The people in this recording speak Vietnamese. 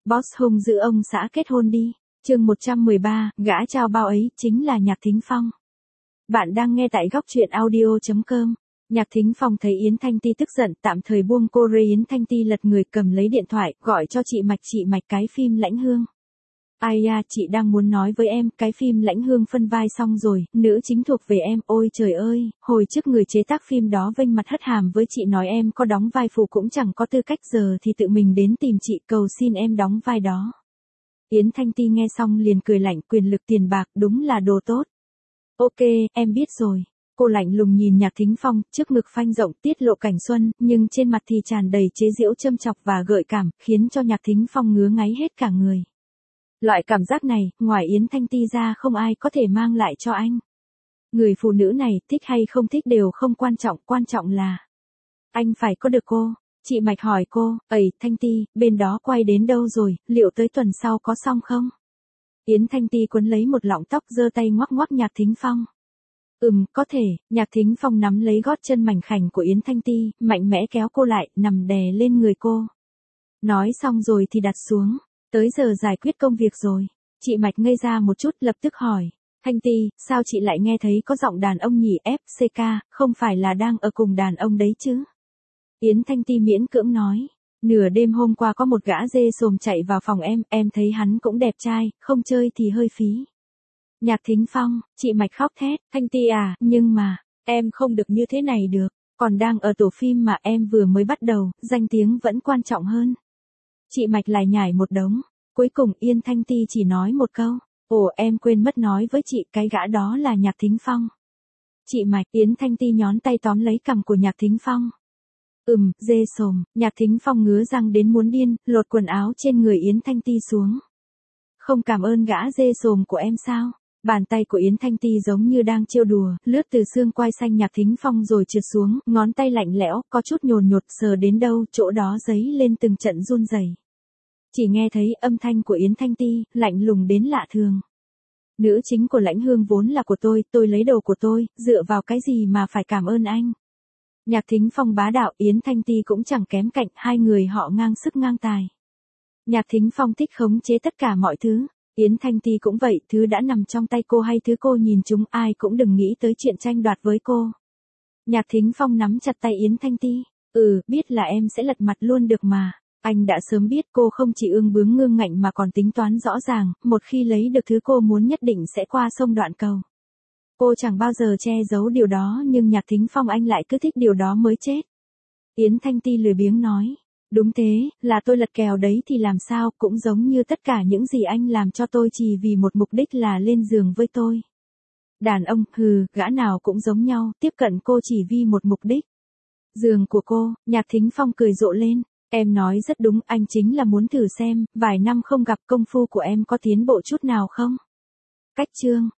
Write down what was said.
Boss hung giữ ông xã kết hôn đi. Chương 113, gã trao bao ấy chính là Nhạc Thính Phong. Bạn đang nghe tại góc truyện audio.com. Nhạc Thính Phong thấy Yến Thanh Ti tức giận, tạm thời buông cô ra. Yến Thanh Ti lật người cầm lấy điện thoại, gọi cho chị Mạch cái phim Lãnh Hương. Ai da, chị đang muốn nói với em, cái phim Lãnh Hương phân vai xong rồi, nữ chính thuộc về em. Ôi trời ơi, hồi trước người chế tác phim đó vênh mặt hất hàm với chị nói em có đóng vai phụ cũng chẳng có tư cách, giờ thì tự mình đến tìm chị cầu xin em đóng vai đó. Yến Thanh Ti nghe xong liền cười lạnh, quyền lực tiền bạc đúng là đồ tốt. Ok, em biết rồi. Cô lạnh lùng nhìn Nhạc Thính Phong, trước ngực phanh rộng tiết lộ cảnh xuân, nhưng trên mặt thì tràn đầy chế giễu châm chọc và gợi cảm, khiến cho Nhạc Thính Phong ngứa ngáy hết cả người. Loại cảm giác này, ngoài Yến Thanh Ti ra không ai có thể mang lại cho anh. Người phụ nữ này, thích hay không thích đều không quan trọng là anh phải có được cô. Chị Mạch hỏi cô, Thanh Ti, bên đó quay đến đâu rồi, liệu tới tuần sau có xong không? Yến Thanh Ti quấn lấy một lọng tóc giơ tay ngoắc ngoắc Nhạc Thính Phong. Có thể. Nhạc Thính Phong nắm lấy gót chân mảnh khảnh của Yến Thanh Ti, mạnh mẽ kéo cô lại, nằm đè lên người cô. Nói xong rồi thì đặt xuống. Tới giờ giải quyết công việc rồi. Chị Mạch ngây ra một chút, lập tức hỏi. Thanh Ti, sao chị lại nghe thấy có giọng đàn ông nhỉ? FCK, không phải là đang ở cùng đàn ông đấy chứ? Yến Thanh Ti miễn cưỡng nói. Nửa đêm hôm qua có một gã dê sồm chạy vào phòng em thấy hắn cũng đẹp trai, không chơi thì hơi phí. Nhạc Thính Phong, chị Mạch khóc thét. Thanh Ti à, nhưng mà, em không được như thế này được. Còn đang ở tổ phim mà, em vừa mới bắt đầu, danh tiếng vẫn quan trọng hơn. Chị Mạch lại nhảy một đống. Cuối cùng Yến Thanh Ti chỉ nói một câu. Ồ, em quên mất nói với chị, cái gã đó là Nhạc Thính Phong. Chị Mạch. Yến Thanh Ti nhón tay tóm lấy cằm của Nhạc Thính Phong. Dê sồm. Nhạc Thính Phong ngứa răng đến muốn điên, lột quần áo trên người Yến Thanh Ti xuống. Không cảm ơn gã dê sồm của em sao? Bàn tay của Yến Thanh Ti giống như đang trêu đùa, lướt từ xương quai xanh Nhạc Thính Phong rồi trượt xuống, ngón tay lạnh lẽo, có chút nhồn nhột, sờ đến đâu, chỗ đó giấy lên từng trận run rẩy. Chỉ nghe thấy âm thanh của Yến Thanh Ti, lạnh lùng đến lạ thường. Nữ chính của Lãnh Hương vốn là của tôi lấy đồ của tôi, dựa vào cái gì mà phải cảm ơn anh? Nhạc Thính Phong bá đạo, Yến Thanh Ti cũng chẳng kém cạnh, hai người họ ngang sức ngang tài. Nhạc Thính Phong thích khống chế tất cả mọi thứ. Yến Thanh Ti cũng vậy, thứ đã nằm trong tay cô hay thứ cô nhìn chúng, ai cũng đừng nghĩ tới chuyện tranh đoạt với cô. Nhạc Thính Phong nắm chặt tay Yến Thanh Ti. Biết là em sẽ lật mặt luôn được mà. Anh đã sớm biết cô không chỉ ương bướng ngương ngạnh mà còn tính toán rõ ràng, một khi lấy được thứ cô muốn nhất định sẽ qua sông đoạn cầu. Cô chẳng bao giờ che giấu điều đó, nhưng Nhạc Thính Phong anh lại cứ thích điều đó mới chết. Yến Thanh Ti lười biếng nói. Đúng thế, là tôi lật kèo đấy thì làm sao, cũng giống như tất cả những gì anh làm cho tôi chỉ vì một mục đích là lên giường với tôi. Đàn ông, gã nào cũng giống nhau, tiếp cận cô chỉ vì một mục đích. Giường của cô. Nhạc Thính Phong cười rộ lên. Em nói rất đúng, anh chính là muốn thử xem, vài năm không gặp công phu của em có tiến bộ chút nào không? Cách chương.